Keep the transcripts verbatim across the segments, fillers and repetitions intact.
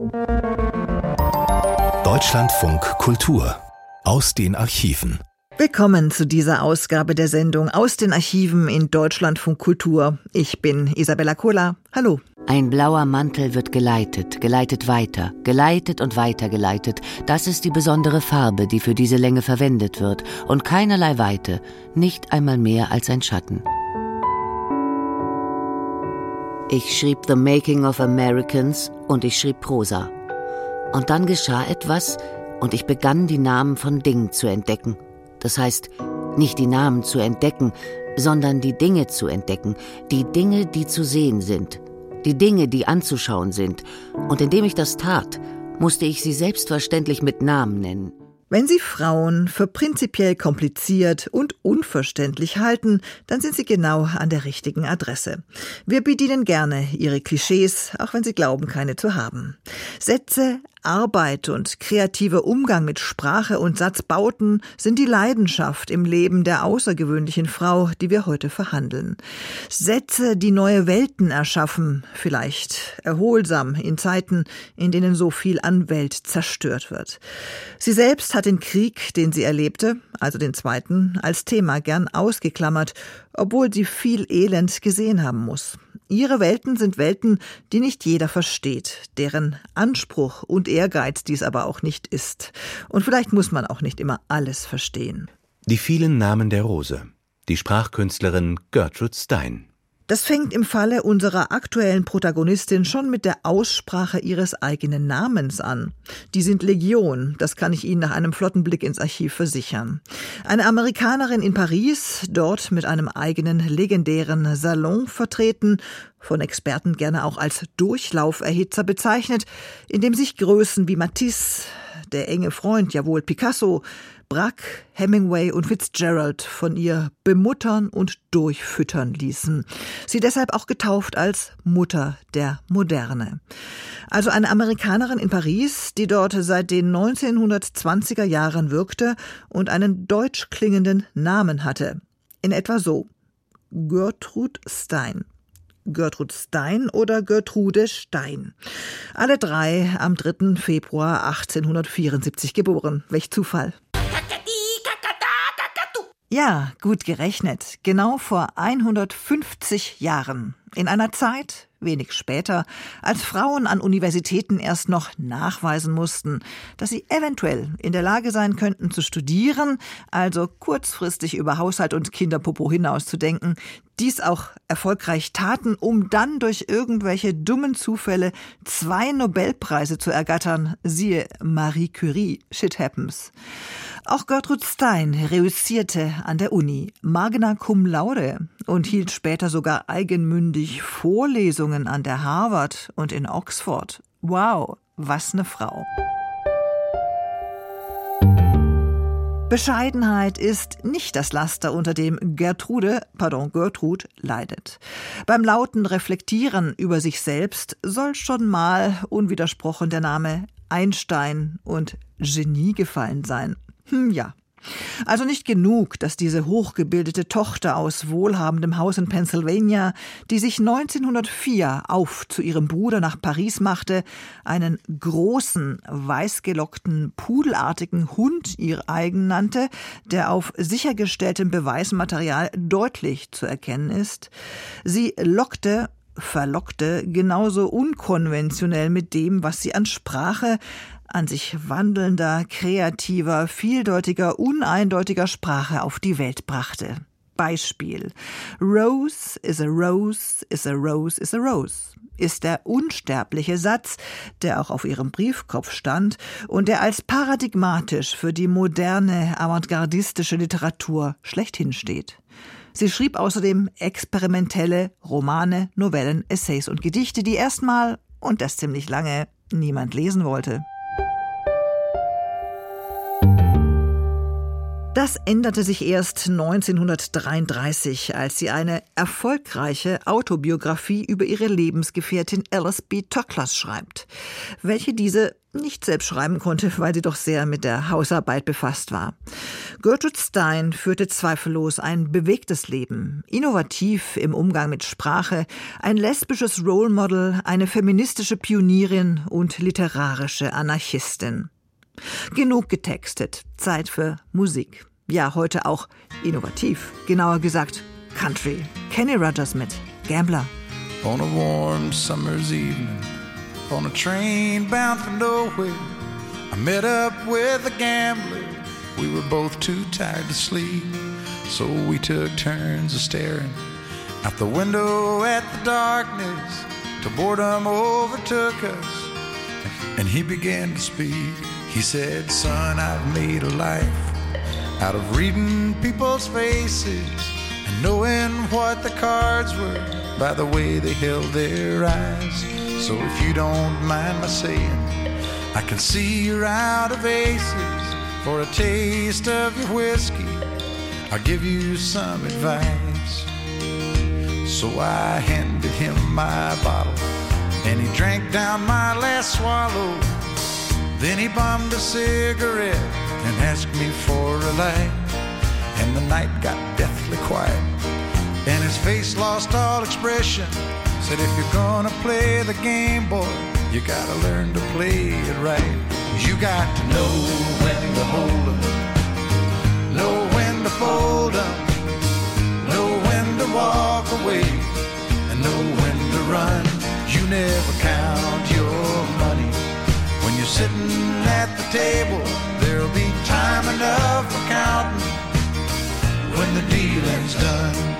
Deutschlandfunk Kultur aus den Archiven. Willkommen zu dieser Ausgabe der Sendung aus den Archiven in Deutschlandfunk Kultur. Ich bin Isabella Kohler. Hallo. Ein blauer Mantel wird geleitet, geleitet weiter, geleitet und weiter geleitet. Das ist die besondere Farbe, die für diese Länge verwendet wird. Und keinerlei Weite, nicht einmal mehr als ein Schatten. Ich schrieb The Making of Americans und ich schrieb Prosa. Und dann geschah etwas und ich begann, die Namen von Dingen zu entdecken. Das heißt, nicht die Namen zu entdecken, sondern die Dinge zu entdecken. Die Dinge, die zu sehen sind. Die Dinge, die anzuschauen sind. Und indem ich das tat, musste ich sie selbstverständlich mit Namen nennen. Wenn Sie Frauen für prinzipiell kompliziert und unverständlich halten, dann sind Sie genau an der richtigen Adresse. Wir bedienen gerne Ihre Klischees, auch wenn Sie glauben, keine zu haben. Sätze, Arbeit und kreativer Umgang mit Sprache und Satzbauten sind die Leidenschaft im Leben der außergewöhnlichen Frau, die wir heute verhandeln. Sätze, die neue Welten erschaffen, vielleicht erholsam in Zeiten, in denen so viel an Welt zerstört wird. Sie selbst hat den Krieg, den sie erlebte, also den Zweiten, als Thema gern ausgeklammert, obwohl sie viel Elend gesehen haben muss. Ihre Welten sind Welten, die nicht jeder versteht, deren Anspruch und Ehrgeiz dies aber auch nicht ist. Und vielleicht muss man auch nicht immer alles verstehen. Die vielen Namen der Rose. Die Sprachkünstlerin Gertrude Stein. Das fängt im Falle unserer aktuellen Protagonistin schon mit der Aussprache ihres eigenen Namens an. Die sind Legion, das kann ich Ihnen nach einem flotten Blick ins Archiv versichern. Eine Amerikanerin in Paris, dort mit einem eigenen legendären Salon vertreten, von Experten gerne auch als Durchlauferhitzer bezeichnet, in dem sich Größen wie Matisse, der enge Freund, jawohl Picasso, Braque, Hemingway und Fitzgerald von ihr bemuttern und durchfüttern ließen. Sie deshalb auch getauft als Mutter der Moderne. Also eine Amerikanerin in Paris, die dort seit den neunzehnhundertzwanziger Jahren wirkte und einen deutsch klingenden Namen hatte. In etwa so: Gertrude Stein. Gertrude Stein oder Gertrude Stein. Alle drei am dritten Februar achtzehnhundertvierundsiebzig geboren. Welch Zufall. Ja, gut gerechnet. Genau vor hundertfünfzig Jahren. In einer Zeit, wenig später, als Frauen an Universitäten erst noch nachweisen mussten, dass sie eventuell in der Lage sein könnten zu studieren, also kurzfristig über Haushalt und Kinderpopo hinauszudenken, dies auch erfolgreich taten, um dann durch irgendwelche dummen Zufälle zwei Nobelpreise zu ergattern, siehe Marie Curie, shit happens. Auch Gertrude Stein reüssierte an der Uni, magna cum laude, und hielt später sogar eigenmündig Vorlesungen an der Harvard und in Oxford. Wow, was eine Frau. Bescheidenheit ist nicht das Laster, unter dem Gertrude, pardon, Gertrude leidet. Beim lauten Reflektieren über sich selbst soll schon mal unwidersprochen der Name Einstein und Genie gefallen sein. Hm, ja. Also nicht genug, dass diese hochgebildete Tochter aus wohlhabendem Haus in Pennsylvania, die sich neunzehnhundertvier auf zu ihrem Bruder nach Paris machte, einen großen, weißgelockten, pudelartigen Hund ihr eigen nannte, der auf sichergestelltem Beweismaterial deutlich zu erkennen ist. Sie lockte verlockte genauso unkonventionell mit dem, was sie an Sprache, an sich wandelnder, kreativer, vieldeutiger, uneindeutiger Sprache auf die Welt brachte. Beispiel: Rose is a rose, is a rose, is a rose ist der unsterbliche Satz, der auch auf ihrem Briefkopf stand und der als paradigmatisch für die moderne, avantgardistische Literatur schlechthin steht. Sie schrieb außerdem experimentelle Romane, Novellen, Essays und Gedichte, die erstmal, und das ziemlich lange, niemand lesen wollte. Das änderte sich erst neunzehnhundertdreiunddreißig, als sie eine erfolgreiche Autobiografie über ihre Lebensgefährtin Alice B. Toklas schreibt, welche diese nicht selbst schreiben konnte, weil sie doch sehr mit der Hausarbeit befasst war. Gertrude Stein führte zweifellos ein bewegtes Leben, innovativ im Umgang mit Sprache, ein lesbisches Role Model, eine feministische Pionierin und literarische Anarchistin. Genug getextet, Zeit für Musik. Ja, heute auch innovativ, genauer gesagt Country. Kenny Rogers mit Gambler. On a warm summer's evening, on a train bound for nowhere, I met up with a gambler. We were both too tired to sleep, so we took turns of staring out the window at the darkness till boredom overtook us, and he began to speak. He said, son, I've made a life out of reading people's faces and knowing what the cards were by the way they held their eyes. So if you don't mind my saying, I can see you're out of aces. For a taste of your whiskey, I'll give you some advice. So I handed him my bottle, and he drank down my last swallow. Then he bummed a cigarette and asked me for a light. And the night got deathly quiet, and his face lost all expression. Said, if you're gonna play the game, boy, you gotta learn to play it right. You got to know when to hold 'em, know when to fold 'em, know when to walk away, and know when to run. You never count your money when you're sitting at the table. There'll be time enough for counting when the dealing's done.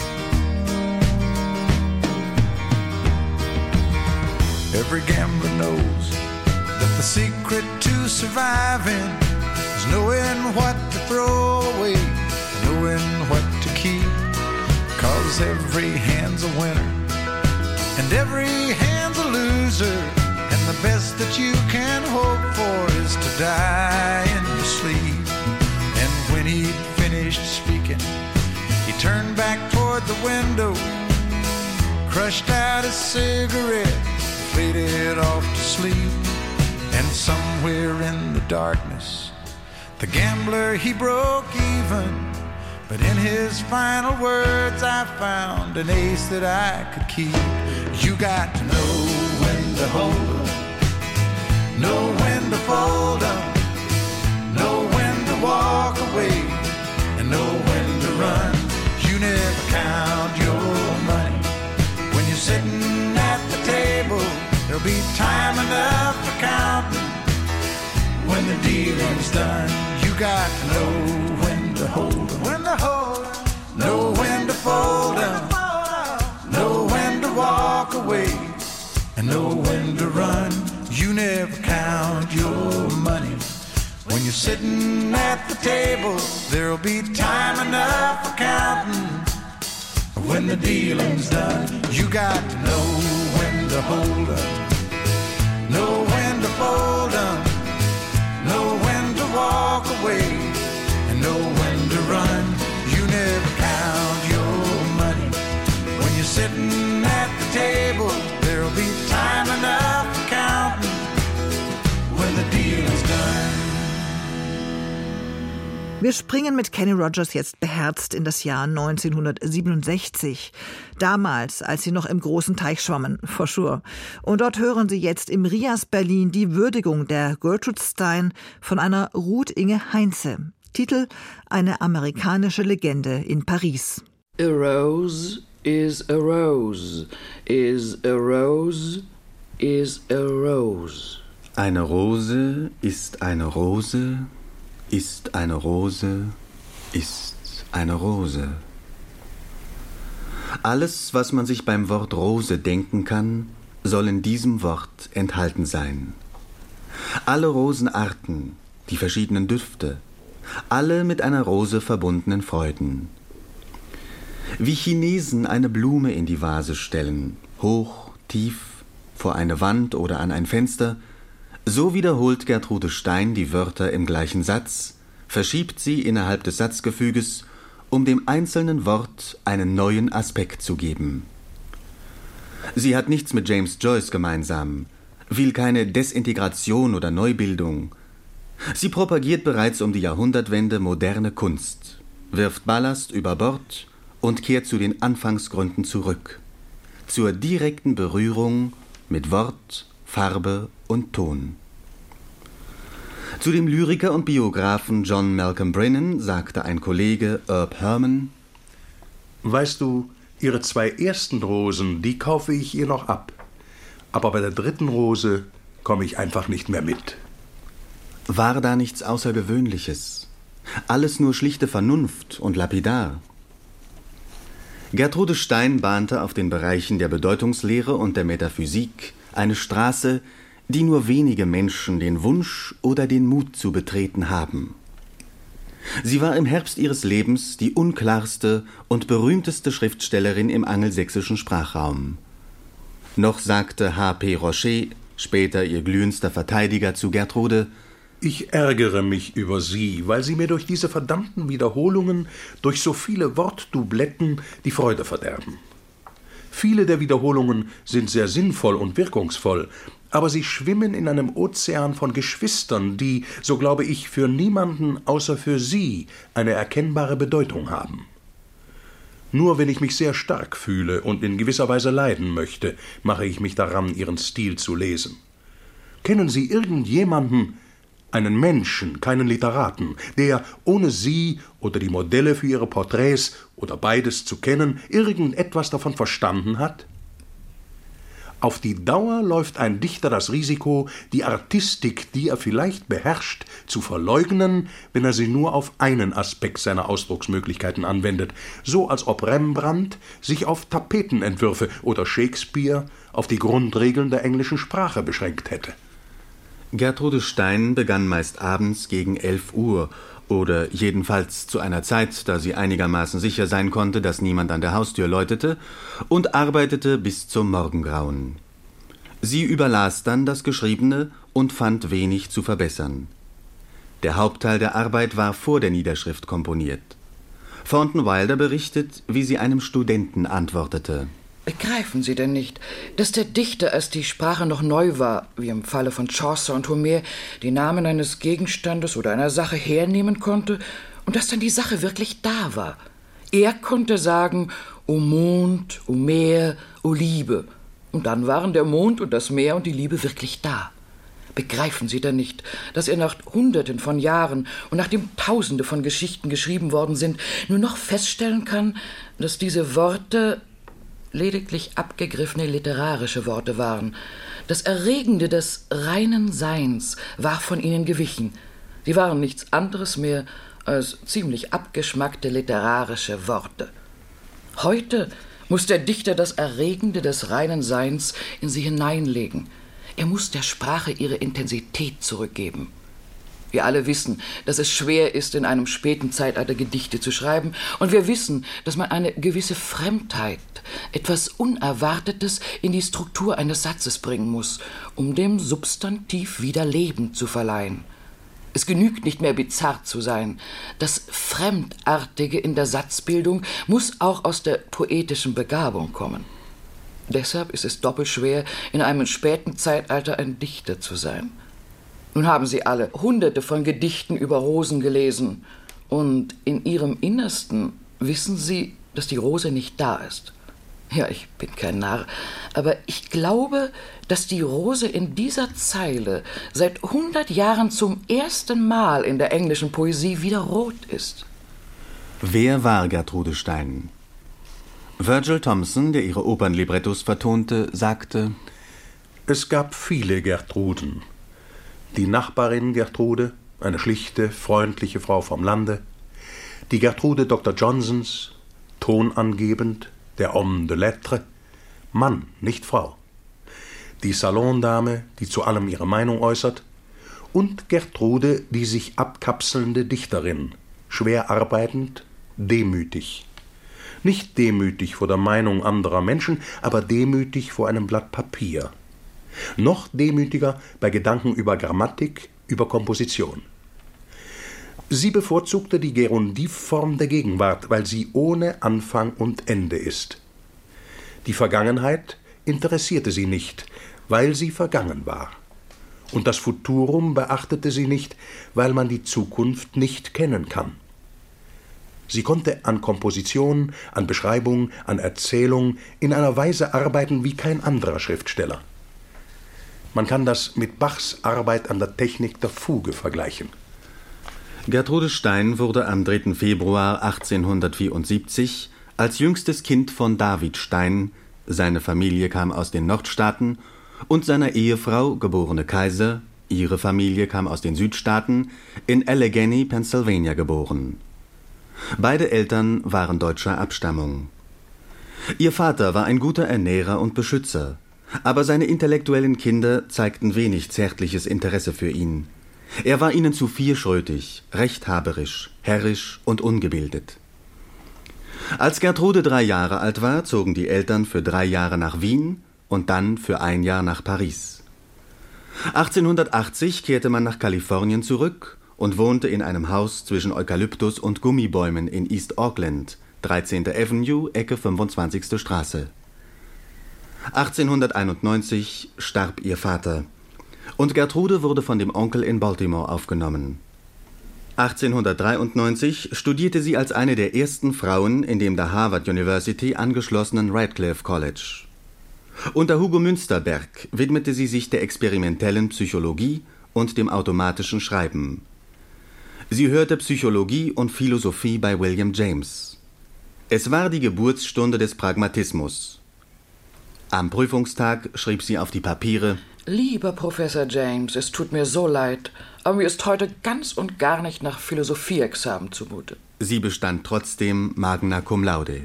Every gambler knows that the secret to surviving is knowing what to throw away, knowing what to keep. Cause every hand's a winner and every hand's a loser, and the best that you can hope for is to die in your sleep. And when he'd finished speaking, he turned back toward the window, crushed out his cigarette, faded off to sleep. And somewhere in the darkness, the gambler, he broke even. But in his final words, I found an ace that I could keep. You got to know when to hold 'em, know when to fold 'em, know when to walk away, and know when to run. You never count your money when you're sitting at the table. There'll be time enough for counting when the dealing's done. You got to know when to hold 'em, when to hold 'em, know when to fold 'em, know when to walk away, and know when to run. You never count your money when you're sitting at the table. There'll be time enough for counting when the dealing's done. You got to know when to hold 'em, know when to fold 'em, know when to walk away, and know when to run. You never count your money when you're sitting at the table. There'll be time enough for counting when the dealing's done. Wir springen mit Kenny Rogers jetzt beherzt in das Jahr neunzehnhundertsiebenundsechzig. Damals, als sie noch im großen Teich schwammen, for sure. Und dort hören Sie jetzt im Rias Berlin die Würdigung der Gertrude Stein von einer Ruth Inge Heinze. Titel: Eine amerikanische Legende in Paris. A rose is a rose, is a rose, is a rose. Eine Rose ist eine Rose, ist eine Rose, ist eine Rose. Alles, was man sich beim Wort Rose denken kann, soll in diesem Wort enthalten sein. Alle Rosenarten, die verschiedenen Düfte, alle mit einer Rose verbundenen Freuden. Wie Chinesen eine Blume in die Vase stellen, hoch, tief, vor eine Wand oder an ein Fenster, so wiederholt Gertrude Stein die Wörter im gleichen Satz, verschiebt sie innerhalb des Satzgefüges, um dem einzelnen Wort einen neuen Aspekt zu geben. Sie hat nichts mit James Joyce gemeinsam, will keine Desintegration oder Neubildung. Sie propagiert bereits um die Jahrhundertwende moderne Kunst, wirft Ballast über Bord und kehrt zu den Anfangsgründen zurück, zur direkten Berührung mit Wort, Farbe und Ton. Zu dem Lyriker und Biographen John Malcolm Brennan sagte ein Kollege, Herb Herman: Weißt du, ihre zwei ersten Rosen, die kaufe ich ihr noch ab. Aber bei der dritten Rose komme ich einfach nicht mehr mit. War da nichts Außergewöhnliches? Alles nur schlichte Vernunft und lapidar. Gertrude Stein bahnte auf den Bereichen der Bedeutungslehre und der Metaphysik eine Straße, die nur wenige Menschen den Wunsch oder den Mut zu betreten haben. Sie war im Herbst ihres Lebens die unklarste und berühmteste Schriftstellerin im angelsächsischen Sprachraum. Noch sagte H P Rocher, später ihr glühendster Verteidiger, zu Gertrude: Ich ärgere mich über Sie, weil Sie mir durch diese verdammten Wiederholungen, durch so viele Wortdubletten die Freude verderben. Viele der Wiederholungen sind sehr sinnvoll und wirkungsvoll, aber sie schwimmen in einem Ozean von Geschwistern, die, so glaube ich, für niemanden außer für Sie eine erkennbare Bedeutung haben. Nur wenn ich mich sehr stark fühle und in gewisser Weise leiden möchte, mache ich mich daran, Ihren Stil zu lesen. Kennen Sie irgendjemanden, einen Menschen, keinen Literaten, der, ohne Sie oder die Modelle für Ihre Porträts oder beides zu kennen, irgendetwas davon verstanden hat? Auf die Dauer läuft ein Dichter das Risiko, die Artistik, die er vielleicht beherrscht, zu verleugnen, wenn er sie nur auf einen Aspekt seiner Ausdrucksmöglichkeiten anwendet, so als ob Rembrandt sich auf Tapetenentwürfe oder Shakespeare auf die Grundregeln der englischen Sprache beschränkt hätte. Gertrude Stein begann meist abends gegen elf Uhr oder jedenfalls zu einer Zeit, da sie einigermaßen sicher sein konnte, dass niemand an der Haustür läutete, und arbeitete bis zum Morgengrauen. Sie überlas dann das Geschriebene und fand wenig zu verbessern. Der Hauptteil der Arbeit war vor der Niederschrift komponiert. Thornton Wilder berichtet, wie sie einem Studenten antwortete: Begreifen Sie denn nicht, dass der Dichter, als die Sprache noch neu war, wie im Falle von Chaucer und Homer, die Namen eines Gegenstandes oder einer Sache hernehmen konnte und dass dann die Sache wirklich da war? Er konnte sagen, o Mond, o Meer, o Liebe. Und dann waren der Mond und das Meer und die Liebe wirklich da. Begreifen Sie denn nicht, dass er nach Hunderten von Jahren und nachdem Tausende von Geschichten geschrieben worden sind, nur noch feststellen kann, dass diese Worte lediglich abgegriffene literarische Worte waren. Das Erregende des reinen Seins war von ihnen gewichen. Sie waren nichts anderes mehr als ziemlich abgeschmackte literarische Worte. Heute muss der Dichter das Erregende des reinen Seins in sie hineinlegen. Er muss der Sprache ihre Intensität zurückgeben. Wir alle wissen, dass es schwer ist, in einem späten Zeitalter Gedichte zu schreiben, und wir wissen, dass man eine gewisse Fremdheit, etwas Unerwartetes in die Struktur eines Satzes bringen muss, um dem Substantiv wieder Leben zu verleihen. Es genügt nicht mehr bizarr zu sein. Das Fremdartige in der Satzbildung muss auch aus der poetischen Begabung kommen. Deshalb ist es doppelt schwer, in einem späten Zeitalter ein Dichter zu sein. Nun haben Sie alle Hunderte von Gedichten über Rosen gelesen, und in Ihrem Innersten wissen Sie, dass die Rose nicht da ist. Ja, ich bin kein Narr, aber ich glaube, dass die Rose in dieser Zeile seit hundert Jahren zum ersten Mal in der englischen Poesie wieder rot ist. Wer war Gertrude Stein? Virgil Thomson, der ihre Opernlibrettos vertonte, sagte: Es gab viele Gertruden. Die Nachbarin Gertrude, eine schlichte, freundliche Frau vom Lande, die Gertrude Doktor Johnsons, tonangebend, der Homme de Lettres, Mann, nicht Frau, die Salondame, die zu allem ihre Meinung äußert, und Gertrude, die sich abkapselnde Dichterin, schwer arbeitend, demütig. Nicht demütig vor der Meinung anderer Menschen, aber demütig vor einem Blatt Papier. Noch demütiger bei Gedanken über Grammatik, über Komposition. Sie bevorzugte die Gerundivform der Gegenwart, weil sie ohne Anfang und Ende ist. Die Vergangenheit interessierte sie nicht, weil sie vergangen war. Und das Futurum beachtete sie nicht, weil man die Zukunft nicht kennen kann. Sie konnte an Komposition, an Beschreibung, an Erzählung in einer Weise arbeiten wie kein anderer Schriftsteller. Man kann das mit Bachs Arbeit an der Technik der Fuge vergleichen. Gertrude Stein wurde am dritten Februar achtzehnhundertvierundsiebzig als jüngstes Kind von David Stein, seine Familie kam aus den Nordstaaten, und seiner Ehefrau, geborene Kaiser, ihre Familie kam aus den Südstaaten, in Allegheny, Pennsylvania geboren. Beide Eltern waren deutscher Abstammung. Ihr Vater war ein guter Ernährer und Beschützer, aber seine intellektuellen Kinder zeigten wenig zärtliches Interesse für ihn. Er war ihnen zu vierschrötig, rechthaberisch, herrisch und ungebildet. Als Gertrude drei Jahre alt war, zogen die Eltern für drei Jahre nach Wien und dann für ein Jahr nach Paris. achtzehnhundertachtzig kehrte man nach Kalifornien zurück und wohnte in einem Haus zwischen Eukalyptus und Gummibäumen in East Auckland, dreizehnte Avenue, Ecke fünfundzwanzigste Straße. achtzehnhunderteinundneunzig starb ihr Vater und Gertrude wurde von dem Onkel in Baltimore aufgenommen. achtzehnhundertdreiundneunzig studierte sie als eine der ersten Frauen in dem der Harvard University angeschlossenen Radcliffe College. Unter Hugo Münsterberg widmete sie sich der experimentellen Psychologie und dem automatischen Schreiben. Sie hörte Psychologie und Philosophie bei William James. Es war die Geburtsstunde des Pragmatismus. Am Prüfungstag schrieb sie auf die Papiere: Lieber Professor James, es tut mir so leid, aber mir ist heute ganz und gar nicht nach Philosophieexamen zumute. Sie bestand trotzdem magna cum laude.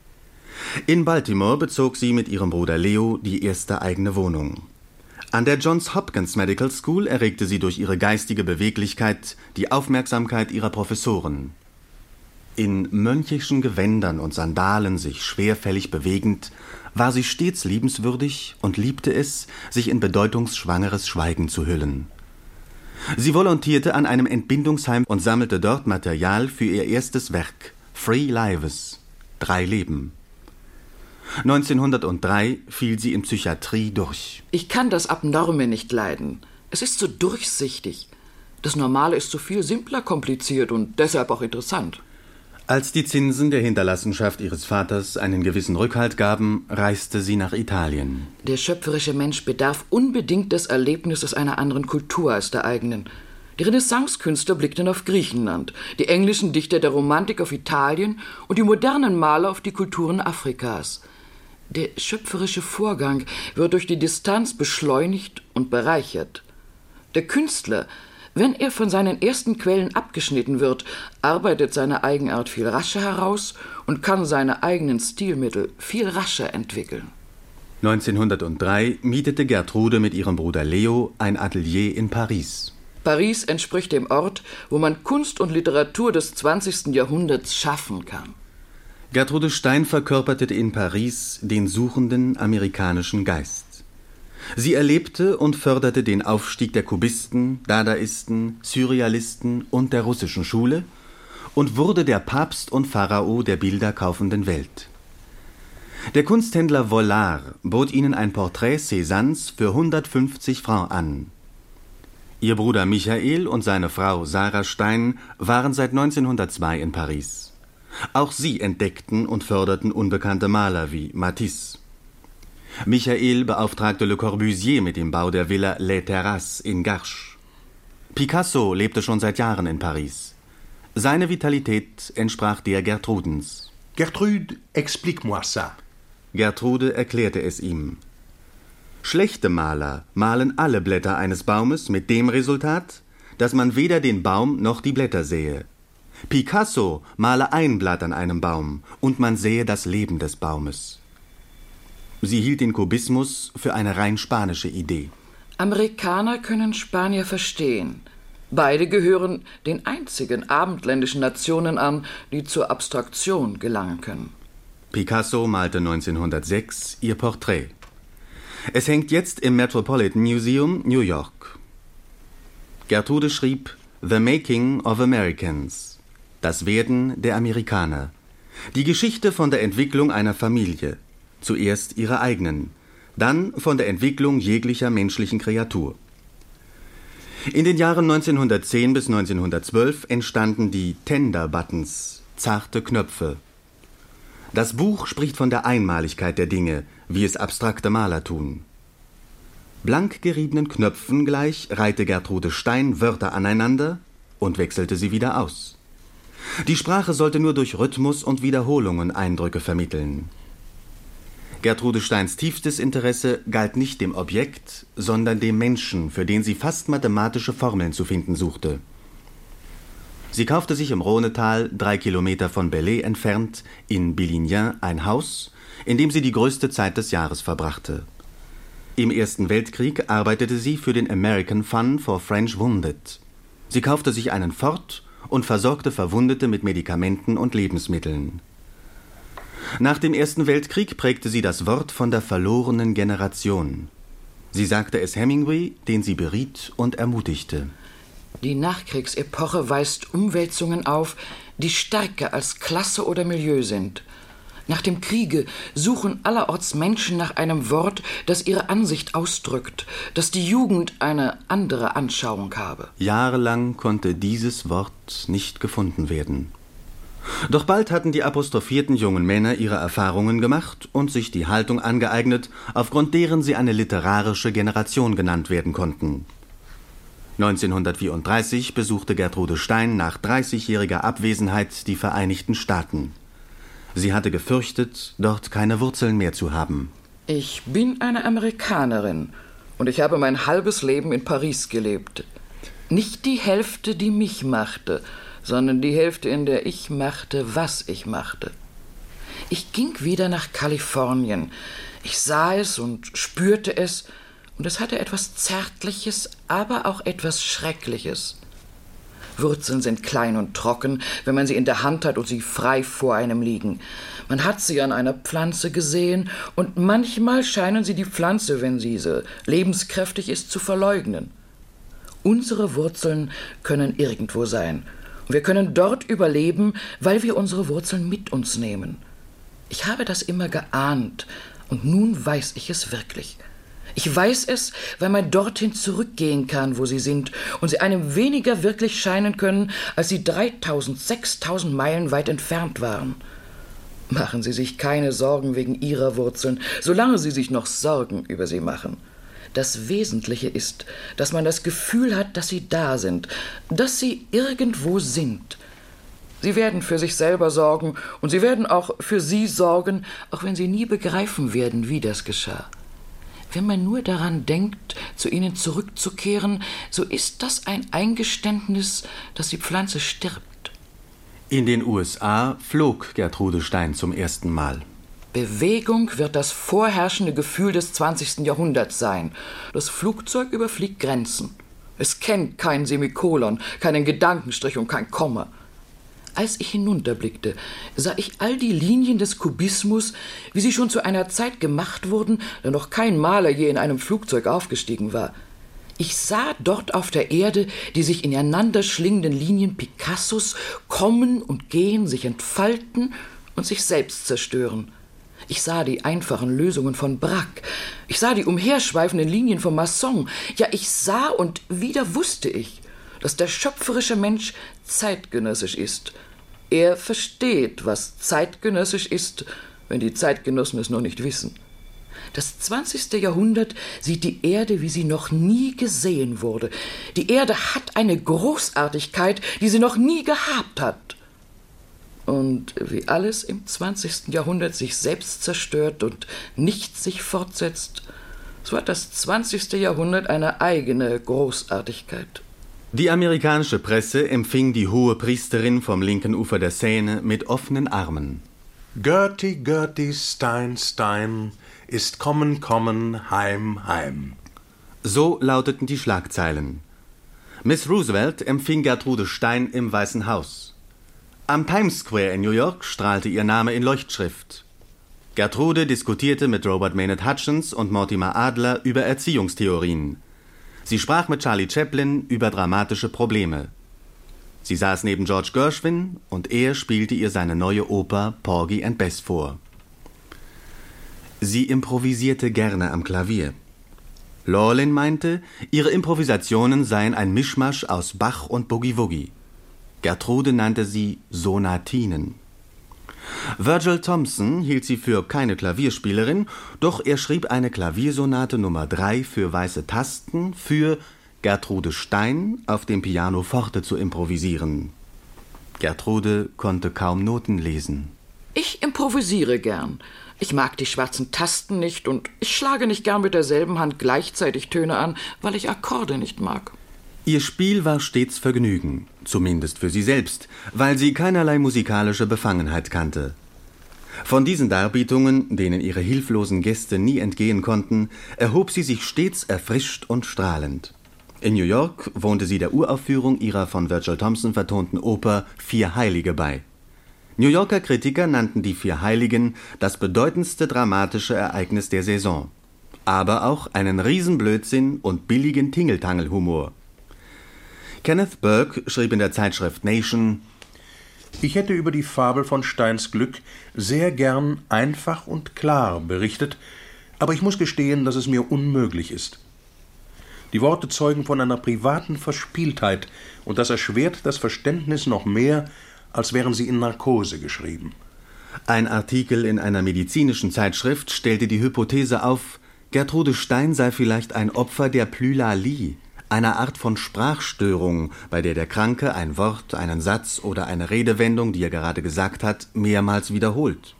In Baltimore bezog sie mit ihrem Bruder Leo die erste eigene Wohnung. An der Johns Hopkins Medical School erregte sie durch ihre geistige Beweglichkeit die Aufmerksamkeit ihrer Professoren. In mönchischen Gewändern und Sandalen sich schwerfällig bewegend, war sie stets liebenswürdig und liebte es, sich in bedeutungsschwangeres Schweigen zu hüllen. Sie volontierte an einem Entbindungsheim und sammelte dort Material für ihr erstes Werk, Three Lives, drei Leben. neunzehnhundertdrei fiel sie in Psychiatrie durch. Ich kann das Abnorme nicht leiden. Es ist so durchsichtig. Das Normale ist so viel simpler kompliziert und deshalb auch interessant. Als die Zinsen der Hinterlassenschaft ihres Vaters einen gewissen Rückhalt gaben, reiste sie nach Italien. Der schöpferische Mensch bedarf unbedingt des Erlebnisses einer anderen Kultur als der eigenen. Die Renaissance-Künstler blickten auf Griechenland, die englischen Dichter der Romantik auf Italien und die modernen Maler auf die Kulturen Afrikas. Der schöpferische Vorgang wird durch die Distanz beschleunigt und bereichert. Der Künstler, wenn er von seinen ersten Quellen abgeschnitten wird, arbeitet seine Eigenart viel rascher heraus und kann seine eigenen Stilmittel viel rascher entwickeln. neunzehnhundertdrei mietete Gertrude mit ihrem Bruder Leo ein Atelier in Paris. Paris entspricht dem Ort, wo man Kunst und Literatur des zwanzigsten Jahrhunderts schaffen kann. Gertrude Stein verkörperte in Paris den suchenden amerikanischen Geist. Sie erlebte und förderte den Aufstieg der Kubisten, Dadaisten, Surrealisten und der russischen Schule und wurde der Papst und Pharao der bilderkaufenden Welt. Der Kunsthändler Vollard bot ihnen ein Porträt Cézannes für hundertfünfzig Francs an. Ihr Bruder Michael und seine Frau Sarah Stein waren seit neunzehnhundertzwei in Paris. Auch sie entdeckten und förderten unbekannte Maler wie Matisse. Michael beauftragte Le Corbusier mit dem Bau der Villa Les Terrasses in Garches. Picasso lebte schon seit Jahren in Paris. Seine Vitalität entsprach der Gertrudens. Gertrude, explique-moi ça. Gertrude erklärte es ihm. Schlechte Maler malen alle Blätter eines Baumes mit dem Resultat, dass man weder den Baum noch die Blätter sehe. Picasso male ein Blatt an einem Baum und man sehe das Leben des Baumes. Sie hielt den Kubismus für eine rein spanische Idee. Amerikaner können Spanier verstehen. Beide gehören den einzigen abendländischen Nationen an, die zur Abstraktion gelangen können. Picasso malte neunzehnhundertsechs ihr Porträt. Es hängt jetzt im Metropolitan Museum, New York. Gertrude schrieb The Making of Americans, das Werden der Amerikaner, die Geschichte von der Entwicklung einer Familie, zuerst ihrer eigenen, dann von der Entwicklung jeglicher menschlichen Kreatur. In den Jahren neunzehnhundertzehn bis neunzehnhundertzwölf entstanden die Tender Buttons, zarte Knöpfe. Das Buch spricht von der Einmaligkeit der Dinge, wie es abstrakte Maler tun. Blank geriebenen Knöpfen gleich reihte Gertrude Stein Wörter aneinander und wechselte sie wieder aus. Die Sprache sollte nur durch Rhythmus und Wiederholungen Eindrücke vermitteln. Gertrude Steins tiefstes Interesse galt nicht dem Objekt, sondern dem Menschen, für den sie fast mathematische Formeln zu finden suchte. Sie kaufte sich im Rhonetal, drei Kilometer von Belley entfernt, in Billignan ein Haus, in dem sie die größte Zeit des Jahres verbrachte. Im Ersten Weltkrieg arbeitete sie für den American Fund for French Wounded. Sie kaufte sich einen Ford und versorgte Verwundete mit Medikamenten und Lebensmitteln. Nach dem Ersten Weltkrieg prägte sie das Wort von der verlorenen Generation. Sie sagte es Hemingway, den sie beriet und ermutigte. Die Nachkriegsepoche weist Umwälzungen auf, die stärker als Klasse oder Milieu sind. Nach dem Kriege suchen allerorts Menschen nach einem Wort, das ihre Ansicht ausdrückt, dass die Jugend eine andere Anschauung habe. Jahrelang konnte dieses Wort nicht gefunden werden. Doch bald hatten die apostrophierten jungen Männer ihre Erfahrungen gemacht und sich die Haltung angeeignet, aufgrund deren sie eine literarische Generation genannt werden konnten. neunzehnhundertvierunddreißig besuchte Gertrude Stein nach dreißigjähriger Abwesenheit die Vereinigten Staaten. Sie hatte gefürchtet, dort keine Wurzeln mehr zu haben. Ich bin eine Amerikanerin und ich habe mein halbes Leben in Paris gelebt. Nicht die Hälfte, die mich machte, sondern die Hälfte, in der ich machte, was ich machte. Ich ging wieder nach Kalifornien. Ich sah es und spürte es, und es hatte etwas Zärtliches, aber auch etwas Schreckliches. Wurzeln sind klein und trocken, wenn man sie in der Hand hat und sie frei vor einem liegen. Man hat sie an einer Pflanze gesehen, und manchmal scheinen sie die Pflanze, wenn diese lebenskräftig ist, zu verleugnen. Unsere Wurzeln können irgendwo sein. Wir können dort überleben, weil wir unsere Wurzeln mit uns nehmen. Ich habe das immer geahnt, und nun weiß ich es wirklich. Ich weiß es, weil man dorthin zurückgehen kann, wo sie sind, und sie einem weniger wirklich scheinen können, als sie dreitausend, sechstausend Meilen weit entfernt waren. Machen Sie sich keine Sorgen wegen Ihrer Wurzeln, solange Sie sich noch Sorgen über sie machen. Das Wesentliche ist, dass man das Gefühl hat, dass sie da sind, dass sie irgendwo sind. Sie werden für sich selber sorgen, und sie werden auch für Sie sorgen, auch wenn Sie nie begreifen werden, wie das geschah. Wenn man nur daran denkt, zu ihnen zurückzukehren, so ist das ein Eingeständnis, dass die Pflanze stirbt. In den U S A flog Gertrude Stein zum ersten Mal. Bewegung wird das vorherrschende Gefühl des zwanzigsten Jahrhunderts sein. Das Flugzeug überfliegt Grenzen. Es kennt kein Semikolon, keinen Gedankenstrich und kein Komma. Als ich hinunterblickte, sah ich all die Linien des Kubismus, wie sie schon zu einer Zeit gemacht wurden, da noch kein Maler je in einem Flugzeug aufgestiegen war. Ich sah dort auf der Erde die sich ineinander schlingenden Linien Picassos kommen und gehen, sich entfalten und sich selbst zerstören. Ich sah die einfachen Lösungen von Braque. Ich sah die umherschweifenden Linien von Masson. Ja, ich sah, und wieder wusste ich, dass der schöpferische Mensch zeitgenössisch ist. Er versteht, was zeitgenössisch ist, wenn die Zeitgenossen es noch nicht wissen. Das zwanzigste Jahrhundert sieht die Erde, wie sie noch nie gesehen wurde. Die Erde hat eine Großartigkeit, die sie noch nie gehabt hat. Und wie alles im zwanzigsten Jahrhundert sich selbst zerstört und nichts sich fortsetzt, so hat das zwanzigste Jahrhundert eine eigene Großartigkeit. Die amerikanische Presse empfing die hohe Priesterin vom linken Ufer der Seine mit offenen Armen. Gertie, Gertie, Stein, Stein, ist kommen, kommen, heim, heim. So lauteten die Schlagzeilen. Miss Roosevelt empfing Gertrude Stein im Weißen Haus. Am Times Square in New York strahlte ihr Name in Leuchtschrift. Gertrude diskutierte mit Robert Maynard Hutchins und Mortimer Adler über Erziehungstheorien. Sie sprach mit Charlie Chaplin über dramatische Probleme. Sie saß neben George Gershwin und er spielte ihr seine neue Oper Porgy and Bess vor. Sie improvisierte gerne am Klavier. Lawlin meinte, ihre Improvisationen seien ein Mischmasch aus Bach und Boogie-Woogie. Gertrude nannte sie Sonatinen. Virgil Thomson hielt sie für keine Klavierspielerin, doch er schrieb eine Klaviersonate Nummer drei für weiße Tasten für Gertrude Stein auf dem Pianoforte zu improvisieren. Gertrude konnte kaum Noten lesen. Ich improvisiere gern. Ich mag die schwarzen Tasten nicht und ich schlage nicht gern mit derselben Hand gleichzeitig Töne an, weil ich Akkorde nicht mag. Ihr Spiel war stets Vergnügen, zumindest für sie selbst, weil sie keinerlei musikalische Befangenheit kannte. Von diesen Darbietungen, denen ihre hilflosen Gäste nie entgehen konnten, erhob sie sich stets erfrischt und strahlend. In New York wohnte sie der Uraufführung ihrer von Virgil Thomson vertonten Oper Vier Heilige bei. New Yorker Kritiker nannten die Vier Heiligen das bedeutendste dramatische Ereignis der Saison, aber auch einen Riesenblödsinn und billigen Tingeltangelhumor. Kenneth Burke schrieb in der Zeitschrift Nation: Ich hätte über die Fabel von Steins Glück sehr gern einfach und klar berichtet, aber ich muss gestehen, dass es mir unmöglich ist. Die Worte zeugen von einer privaten Verspieltheit, und das erschwert das Verständnis noch mehr, als wären sie in Narkose geschrieben. Ein Artikel in einer medizinischen Zeitschrift stellte die Hypothese auf, Gertrude Stein sei vielleicht ein Opfer der Plülalie, einer Art von Sprachstörung, bei der der Kranke ein Wort, einen Satz oder eine Redewendung, die er gerade gesagt hat, mehrmals wiederholt.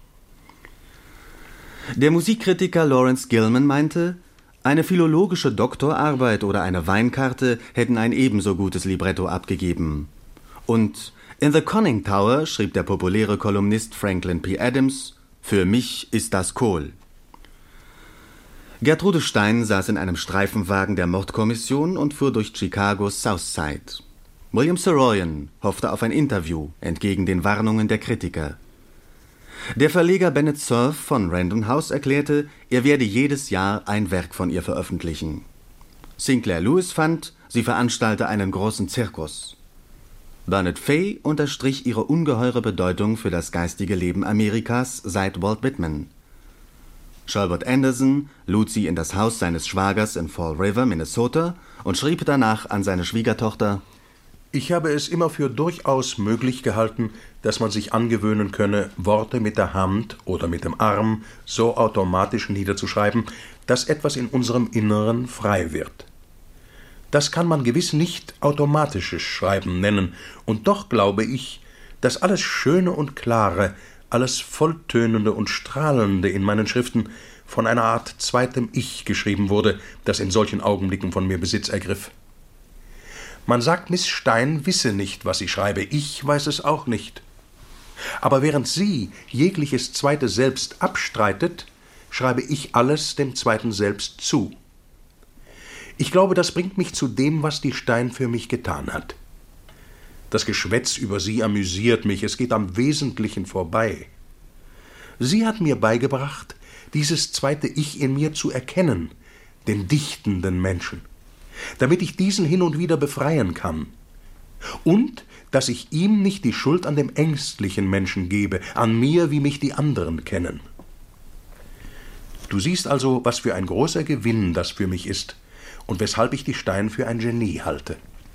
Der Musikkritiker Lawrence Gilman meinte, eine philologische Doktorarbeit oder eine Weinkarte hätten ein ebenso gutes Libretto abgegeben. Und in The Conning Tower schrieb der populäre Kolumnist Franklin P. Adams: Für mich ist das Kohl. Gertrude Stein saß in einem Streifenwagen der Mordkommission und fuhr durch Chicagos South Side. William Saroyan hoffte auf ein Interview, entgegen den Warnungen der Kritiker. Der Verleger Bennett Cerf von Random House erklärte, er werde jedes Jahr ein Werk von ihr veröffentlichen. Sinclair Lewis fand, sie veranstalte einen großen Zirkus. Bernard Fay unterstrich ihre ungeheure Bedeutung für das geistige Leben Amerikas seit Walt Whitman. Shelbert Anderson lud sie in das Haus seines Schwagers in Fall River, Minnesota, und schrieb danach an seine Schwiegertochter: Ich habe es immer für durchaus möglich gehalten, dass man sich angewöhnen könne, Worte mit der Hand oder mit dem Arm so automatisch niederzuschreiben, dass etwas in unserem Inneren frei wird. Das kann man gewiss nicht automatisches Schreiben nennen, und doch glaube ich, dass alles Schöne und Klare, alles Volltönende und Strahlende in meinen Schriften von einer Art zweitem Ich geschrieben wurde, das in solchen Augenblicken von mir Besitz ergriff. Man sagt, Miss Stein wisse nicht, was sie schreibe, ich weiß es auch nicht. Aber während sie jegliches zweite Selbst abstreitet, schreibe ich alles dem zweiten Selbst zu. Ich glaube, das bringt mich zu dem, was die Stein für mich getan hat. Das Geschwätz über sie amüsiert mich, es geht am Wesentlichen vorbei. Sie hat mir beigebracht, dieses zweite Ich in mir zu erkennen, den dichtenden Menschen, damit ich diesen hin und wieder befreien kann. Und dass ich ihm nicht die Schuld an dem ängstlichen Menschen gebe, an mir, wie mich die anderen kennen. Du siehst also, was für ein großer Gewinn das für mich ist und weshalb ich die Stein für ein Genie halte.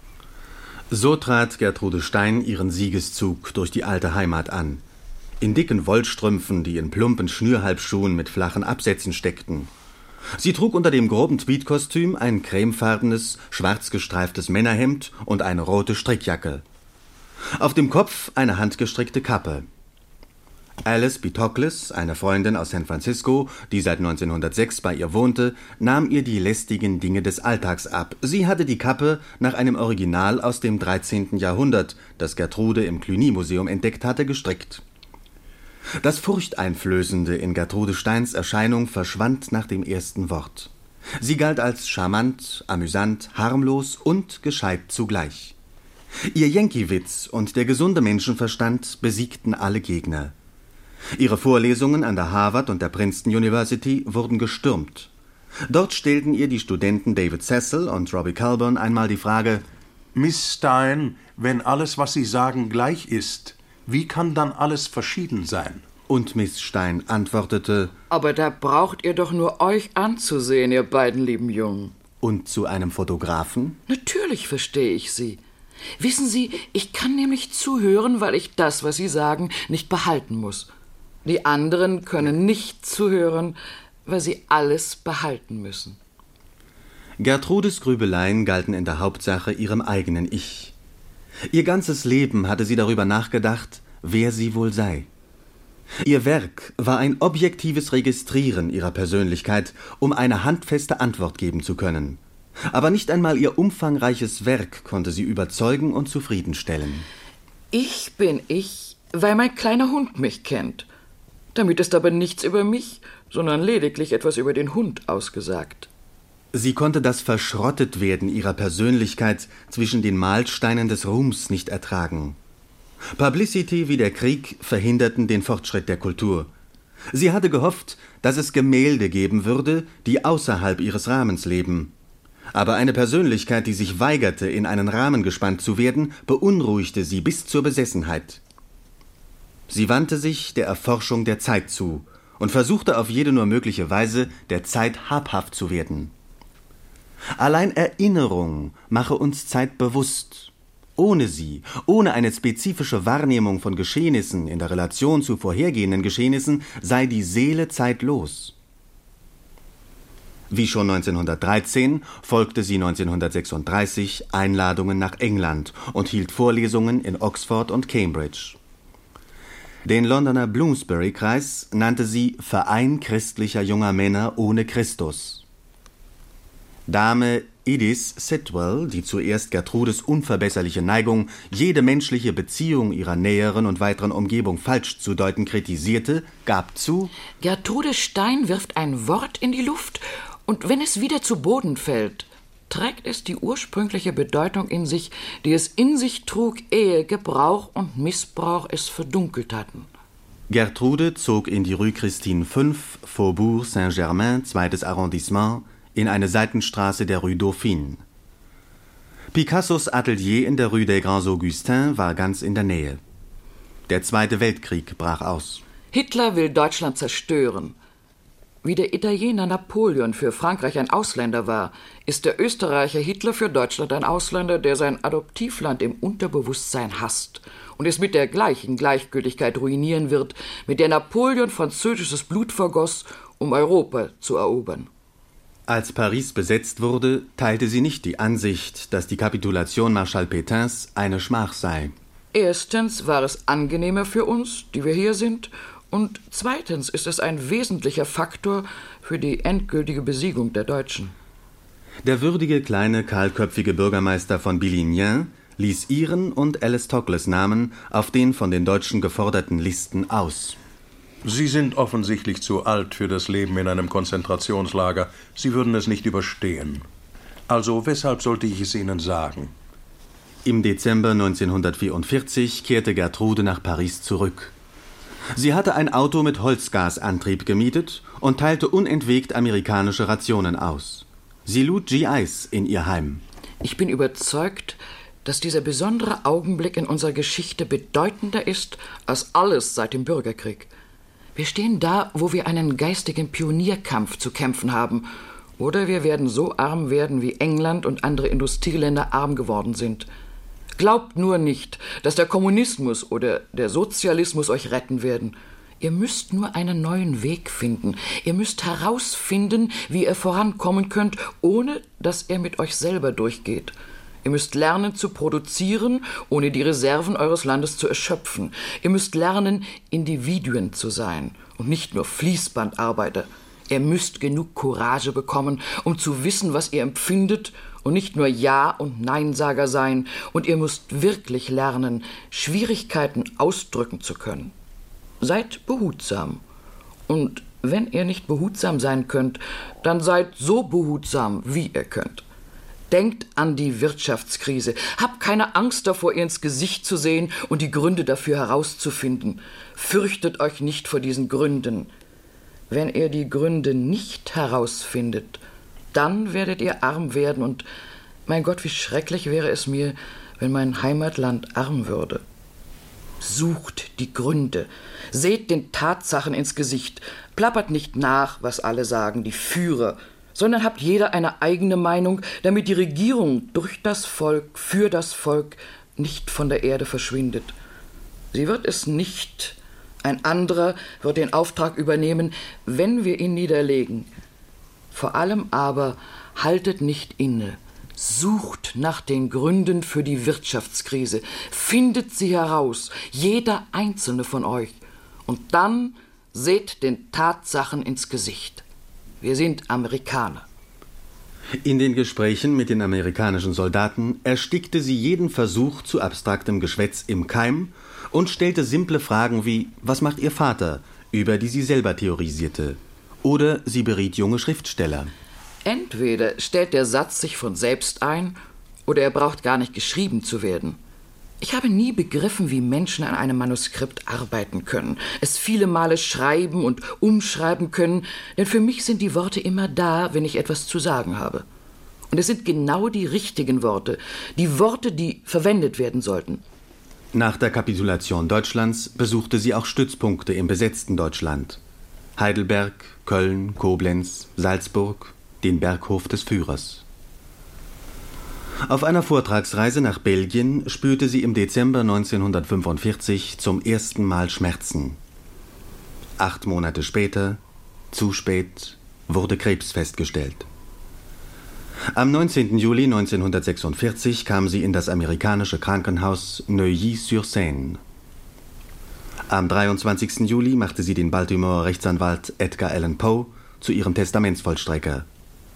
So trat Gertrude Stein ihren Siegeszug durch die alte Heimat an. In dicken Wollstrümpfen, die in plumpen Schnürhalbschuhen mit flachen Absätzen steckten. Sie trug unter dem groben Tweedkostüm ein cremefarbenes, schwarz gestreiftes Männerhemd und eine rote Strickjacke. Auf dem Kopf eine handgestrickte Kappe. Alice B. Toklas, eine Freundin aus San Francisco, die seit neunzehnhundertsechs bei ihr wohnte, nahm ihr die lästigen Dinge des Alltags ab. Sie hatte die Kappe nach einem Original aus dem dreizehnten Jahrhundert, das Gertrude im Cluny-Museum entdeckt hatte, gestrickt. Das Furchteinflößende in Gertrude Steins Erscheinung verschwand nach dem ersten Wort. Sie galt als charmant, amüsant, harmlos und gescheit zugleich. Ihr Yankee-Witz und der gesunde Menschenverstand besiegten alle Gegner. Ihre Vorlesungen an der Harvard und der Princeton University wurden gestürmt. Dort stellten ihr die Studenten David Cecil und Robbie Colburn einmal die Frage: Miss Stein, wenn alles, was Sie sagen, gleich ist, wie kann dann alles verschieden sein? Und Miss Stein antwortete: »Aber da braucht ihr doch nur euch anzusehen, ihr beiden lieben Jungen.« »Und zu einem Fotografen?« »Natürlich verstehe ich Sie. Wissen Sie, ich kann nämlich zuhören, weil ich das, was Sie sagen, nicht behalten muss. Die anderen können nicht zuhören, weil sie alles behalten müssen.« Gertrudes Grübeleien galten in der Hauptsache ihrem eigenen Ich. Ihr ganzes Leben hatte sie darüber nachgedacht, wer sie wohl sei. Ihr Werk war ein objektives Registrieren ihrer Persönlichkeit, um eine handfeste Antwort geben zu können. Aber nicht einmal ihr umfangreiches Werk konnte sie überzeugen und zufriedenstellen. Ich bin ich, weil mein kleiner Hund mich kennt. Damit ist aber nichts über mich, sondern lediglich etwas über den Hund ausgesagt. Sie konnte das Verschrottetwerden ihrer Persönlichkeit zwischen den Mahlsteinen des Ruhms nicht ertragen. Publicity wie der Krieg verhinderten den Fortschritt der Kultur. Sie hatte gehofft, dass es Gemälde geben würde, die außerhalb ihres Rahmens leben. Aber eine Persönlichkeit, die sich weigerte, in einen Rahmen gespannt zu werden, beunruhigte sie bis zur Besessenheit. Sie wandte sich der Erforschung der Zeit zu und versuchte auf jede nur mögliche Weise, der Zeit habhaft zu werden. Allein Erinnerung mache uns Zeit bewusst. Ohne sie, ohne eine spezifische Wahrnehmung von Geschehnissen in der Relation zu vorhergehenden Geschehnissen, sei die Seele zeitlos. Wie schon neunzehnhundertdreizehn folgte sie neunzehnhundertsechsunddreißig Einladungen nach England und hielt Vorlesungen in Oxford und Cambridge. Den Londoner Bloomsbury-Kreis nannte sie »Verein christlicher junger Männer ohne Christus«. Dame Edith Sitwell, die zuerst Gertrudes unverbesserliche Neigung, jede menschliche Beziehung ihrer näheren und weiteren Umgebung falsch zu deuten kritisierte, gab zu: »Gertrude Stein wirft ein Wort in die Luft, und wenn es wieder zu Boden fällt, trägt es die ursprüngliche Bedeutung in sich, die es in sich trug, ehe Gebrauch und Missbrauch es verdunkelt hatten.« Gertrude zog in die Rue Christine fünf, Faubourg Saint-Germain, zweites Arrondissement, in eine Seitenstraße der Rue Dauphine. Picassos Atelier in der Rue des Grands Augustins war ganz in der Nähe. Der Zweite Weltkrieg brach aus. Hitler will Deutschland zerstören. Wie der Italiener Napoleon für Frankreich ein Ausländer war, ist der Österreicher Hitler für Deutschland ein Ausländer, der sein Adoptivland im Unterbewusstsein hasst und es mit der gleichen Gleichgültigkeit ruinieren wird, mit der Napoleon französisches Blut vergoss, um Europa zu erobern. Als Paris besetzt wurde, teilte sie nicht die Ansicht, dass die Kapitulation Marschall Pétains eine Schmach sei. Erstens war es angenehmer für uns, die wir hier sind, und zweitens ist es ein wesentlicher Faktor für die endgültige Besiegung der Deutschen. Der würdige, kleine, kahlköpfige Bürgermeister von Billigny ließ ihren und Alice Tockles Namen auf den von den Deutschen geforderten Listen aus. Sie sind offensichtlich zu alt für das Leben in einem Konzentrationslager. Sie würden es nicht überstehen. Also, weshalb sollte ich es Ihnen sagen? Im Dezember neunzehnhundertvierundvierzig kehrte Gertrude nach Paris zurück. Sie hatte ein Auto mit Holzgasantrieb gemietet und teilte unentwegt amerikanische Rationen aus. Sie lud G Is in ihr Heim. Ich bin überzeugt, dass dieser besondere Augenblick in unserer Geschichte bedeutender ist als alles seit dem Bürgerkrieg. Wir stehen da, wo wir einen geistigen Pionierkampf zu kämpfen haben. Oder wir werden so arm werden, wie England und andere Industrieländer arm geworden sind. Glaubt nur nicht, dass der Kommunismus oder der Sozialismus euch retten werden. Ihr müsst nur einen neuen Weg finden. Ihr müsst herausfinden, wie ihr vorankommen könnt, ohne dass er mit euch selber durchgeht. Ihr müsst lernen zu produzieren, ohne die Reserven eures Landes zu erschöpfen. Ihr müsst lernen, Individuen zu sein und nicht nur Fließbandarbeiter. Ihr müsst genug Courage bekommen, um zu wissen, was ihr empfindet und nicht nur Ja- und Neinsager sein. Und ihr müsst wirklich lernen, Schwierigkeiten ausdrücken zu können. Seid behutsam. Und wenn ihr nicht behutsam sein könnt, dann seid so behutsam, wie ihr könnt. Denkt an die Wirtschaftskrise. Habt keine Angst davor, ihr ins Gesicht zu sehen und die Gründe dafür herauszufinden. Fürchtet euch nicht vor diesen Gründen. Wenn ihr die Gründe nicht herausfindet, dann werdet ihr arm werden und, mein Gott, wie schrecklich wäre es mir, wenn mein Heimatland arm würde. Sucht die Gründe. Seht den Tatsachen ins Gesicht. Plappert nicht nach, was alle sagen, die Führer, sondern habt jeder eine eigene Meinung, damit die Regierung durch das Volk, für das Volk nicht von der Erde verschwindet. Sie wird es nicht. Ein anderer wird den Auftrag übernehmen, wenn wir ihn niederlegen. Vor allem aber haltet nicht inne. Sucht nach den Gründen für die Wirtschaftskrise. Findet sie heraus, jeder einzelne von euch. Und dann seht den Tatsachen ins Gesicht. Wir sind Amerikaner. In den Gesprächen mit den amerikanischen Soldaten erstickte sie jeden Versuch zu abstraktem Geschwätz im Keim und stellte simple Fragen wie: Was macht Ihr Vater?, über die sie selber theorisierte. Oder sie beriet junge Schriftsteller. Entweder stellt der Satz sich von selbst ein, oder er braucht gar nicht geschrieben zu werden. Ich habe nie begriffen, wie Menschen an einem Manuskript arbeiten können, es viele Male schreiben und umschreiben können, denn für mich sind die Worte immer da, wenn ich etwas zu sagen habe. Und es sind genau die richtigen Worte, die Worte, die verwendet werden sollten. Nach der Kapitulation Deutschlands besuchte sie auch Stützpunkte im besetzten Deutschland. Heidelberg, Köln, Koblenz, Salzburg, den Berghof des Führers. Auf einer Vortragsreise nach Belgien spürte sie im Dezember neunzehnhundertfünfundvierzig zum ersten Mal Schmerzen. Acht Monate später, zu spät, wurde Krebs festgestellt. Am neunzehnten Juli neunzehnhundertsechsundvierzig kam sie in das amerikanische Krankenhaus Neuilly-sur-Seine. Am dreiundzwanzigsten Juli machte sie den Baltimore Rechtsanwalt Edgar Allan Poe zu ihrem Testamentsvollstrecker.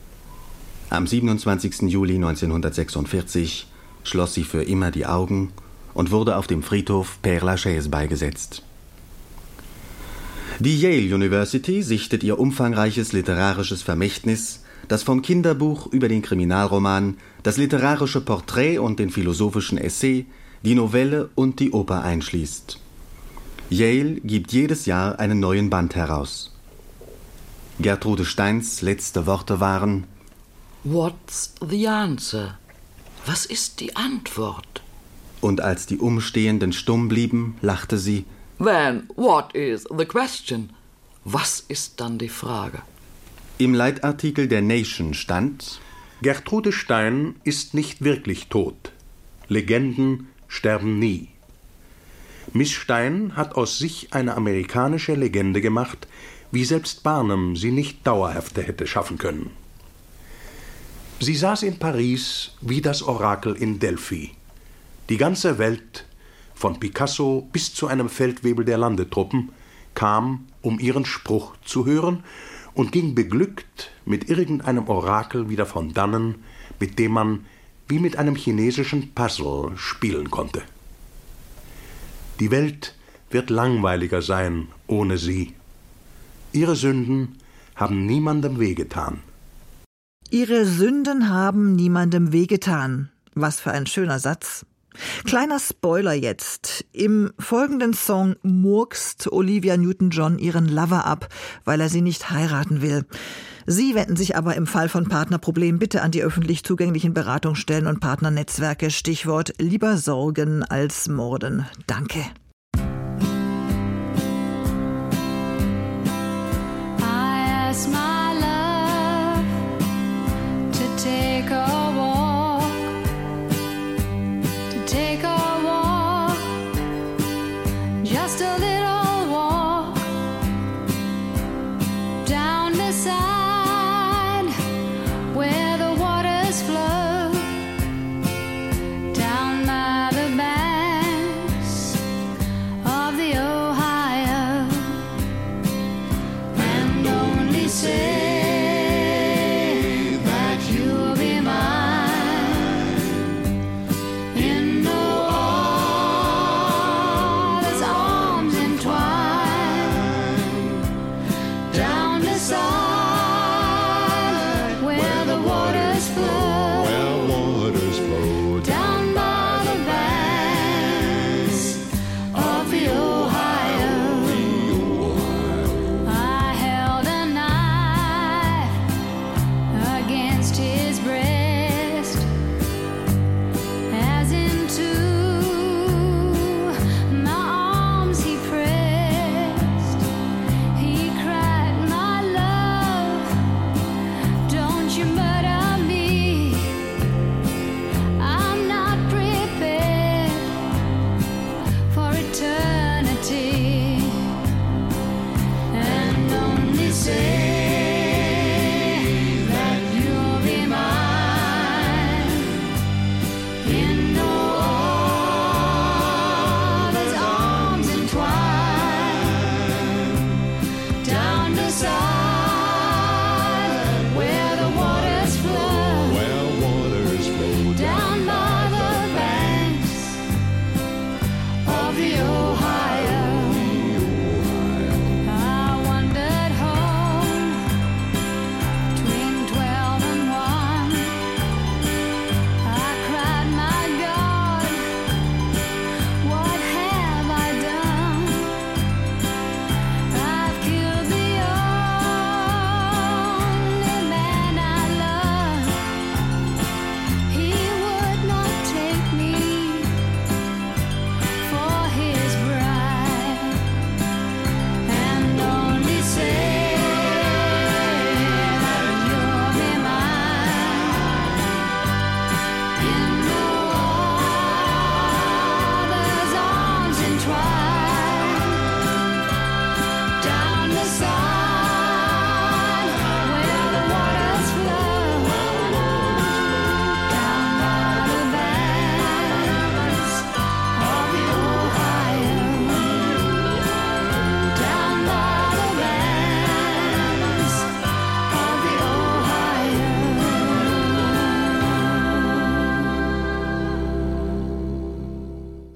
Am siebenundzwanzigsten Juli neunzehnhundertsechsundvierzig schloss sie für immer die Augen und wurde auf dem Friedhof Père-Lachaise beigesetzt. Die Yale University sichtet ihr umfangreiches literarisches Vermächtnis, das vom Kinderbuch über den Kriminalroman, das literarische Porträt und den philosophischen Essay, die Novelle und die Oper einschließt. Yale gibt jedes Jahr einen neuen Band heraus. Gertrude Steins letzte Worte waren: What's the answer? Was ist die Antwort? Und als die Umstehenden stumm blieben, lachte sie: Then what is the question? Was ist dann die Frage? Im Leitartikel der Nation stand: Gertrude Stein ist nicht wirklich tot. Legenden sterben nie. Miss Stein hat aus sich eine amerikanische Legende gemacht, wie selbst Barnum sie nicht dauerhafter hätte schaffen können. Sie saß in Paris wie das Orakel in Delphi. Die ganze Welt, von Picasso bis zu einem Feldwebel der Landetruppen, kam, um ihren Spruch zu hören, und ging beglückt mit irgendeinem Orakel wieder von dannen, mit dem man wie mit einem chinesischen Puzzle spielen konnte. Die Welt wird langweiliger sein ohne sie. Ihre Sünden haben niemandem wehgetan. Ihre Sünden haben niemandem wehgetan. Was für ein schöner Satz. Kleiner Spoiler jetzt. Im folgenden Song murkst Olivia Newton-John ihren Lover ab, weil er sie nicht heiraten will. Sie wenden sich aber im Fall von Partnerproblemen bitte an die öffentlich zugänglichen Beratungsstellen und Partnernetzwerke. Stichwort: lieber sorgen als morden. Danke. I ask my love to take a walk, to take a walk, just a little walk down the side where the waters flow, down by the banks of the Ohio, and only say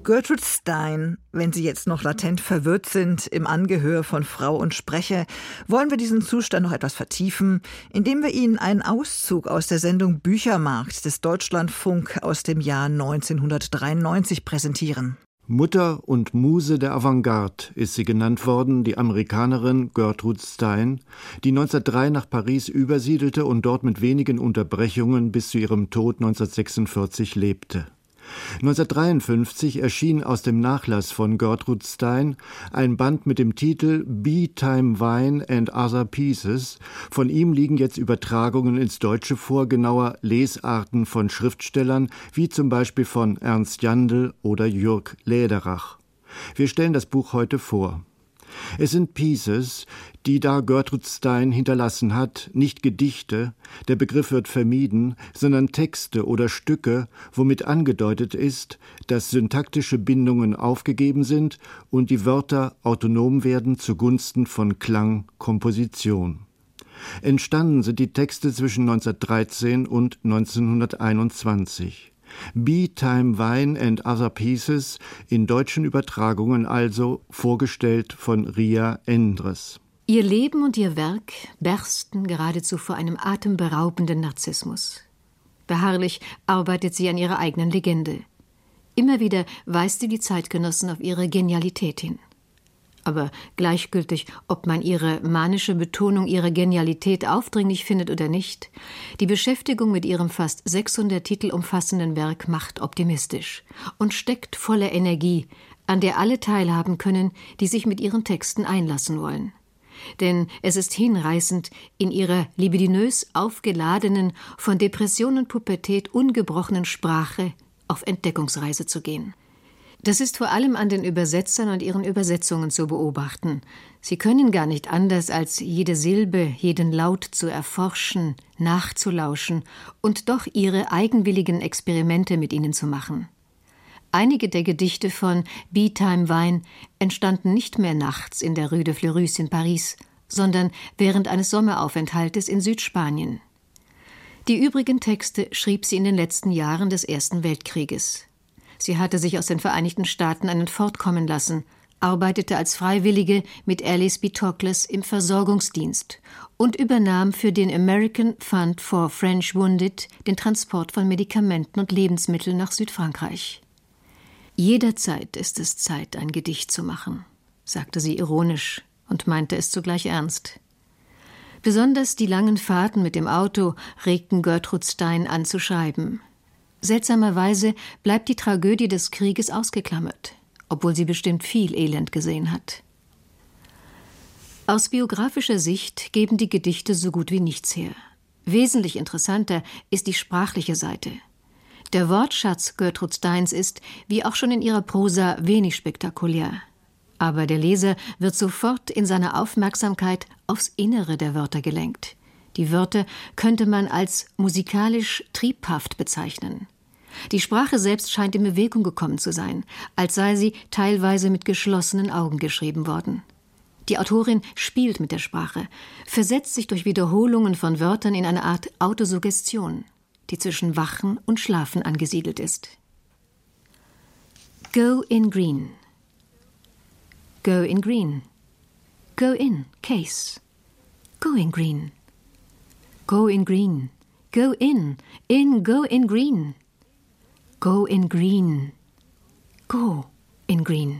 Gertrude Stein, wenn Sie jetzt noch latent verwirrt sind im Angehör von Frau und Spreche, wollen wir diesen Zustand noch etwas vertiefen, indem wir Ihnen einen Auszug aus der Sendung Büchermarkt des Deutschlandfunk aus dem Jahr neunzehnhundertdreiundneunzig präsentieren. Mutter und Muse der Avantgarde ist sie genannt worden, die Amerikanerin Gertrude Stein, die neunzehnhundertdrei nach Paris übersiedelte und dort mit wenigen Unterbrechungen bis zu ihrem Tod neunzehnhundertsechsundvierzig lebte. neunzehnhundertdreiundfünfzig erschien aus dem Nachlass von Gertrude Stein ein Band mit dem Titel Bee-Time Wine and Other Pieces. Von ihm liegen jetzt Übertragungen ins Deutsche vor, genauer Lesarten von Schriftstellern, wie zum Beispiel von Ernst Jandl oder Jürg Läderach. Wir stellen das Buch heute vor. Es sind Pieces, die da Gertrude Stein hinterlassen hat, nicht Gedichte, der Begriff wird vermieden, sondern Texte oder Stücke, womit angedeutet ist, dass syntaktische Bindungen aufgegeben sind und die Wörter autonom werden zugunsten von Klang, Komposition. Entstanden sind die Texte zwischen neunzehnhundertdreizehn und neunzehnhunderteinundzwanzig. Bee-Time Wine and Other Pieces, in deutschen Übertragungen also, vorgestellt von Ria Endres. Ihr Leben und ihr Werk bersten geradezu vor einem atemberaubenden Narzissmus. Beharrlich arbeitet sie an ihrer eigenen Legende. Immer wieder weist sie die Zeitgenossen auf ihre Genialität hin. Aber gleichgültig, ob man ihre manische Betonung ihrer Genialität aufdringlich findet oder nicht, die Beschäftigung mit ihrem fast sechshundert Titel umfassenden Werk macht optimistisch und steckt voller Energie, an der alle teilhaben können, die sich mit ihren Texten einlassen wollen. Denn es ist hinreißend, in ihrer libidinös aufgeladenen, von Depression und Pubertät ungebrochenen Sprache auf Entdeckungsreise zu gehen. Das ist vor allem an den Übersetzern und ihren Übersetzungen zu beobachten. Sie können gar nicht anders, als jede Silbe, jeden Laut zu erforschen, nachzulauschen und doch ihre eigenwilligen Experimente mit ihnen zu machen. Einige der Gedichte von Bee-Time Wine entstanden nicht mehr nachts in der Rue de Fleurus in Paris, sondern während eines Sommeraufenthaltes in Südspanien. Die übrigen Texte schrieb sie in den letzten Jahren des Ersten Weltkrieges. Sie hatte sich aus den Vereinigten Staaten einen Ford kommen lassen, arbeitete als Freiwillige mit Alice B. Toklas im Versorgungsdienst und übernahm für den American Fund for French Wounded den Transport von Medikamenten und Lebensmitteln nach Südfrankreich. »Jederzeit ist es Zeit, ein Gedicht zu machen«, sagte sie ironisch und meinte es zugleich ernst. Besonders die langen Fahrten mit dem Auto regten Gertrude Stein an zu schreiben. Seltsamerweise bleibt die Tragödie des Krieges ausgeklammert, obwohl sie bestimmt viel Elend gesehen hat. Aus biografischer Sicht geben die Gedichte so gut wie nichts her. Wesentlich interessanter ist die sprachliche Seite. Der Wortschatz Gertrude Steins ist, wie auch schon in ihrer Prosa, wenig spektakulär. Aber der Leser wird sofort in seiner Aufmerksamkeit aufs Innere der Wörter gelenkt. Die Wörter könnte man als musikalisch triebhaft bezeichnen. Die Sprache selbst scheint in Bewegung gekommen zu sein, als sei sie teilweise mit geschlossenen Augen geschrieben worden. Die Autorin spielt mit der Sprache, versetzt sich durch Wiederholungen von Wörtern in eine Art Autosuggestion, die zwischen Wachen und Schlafen angesiedelt ist. Go in green. Go in green. Go in, case. Go in green. Go in green. Go in. In, go in green. Go in green. Go in green.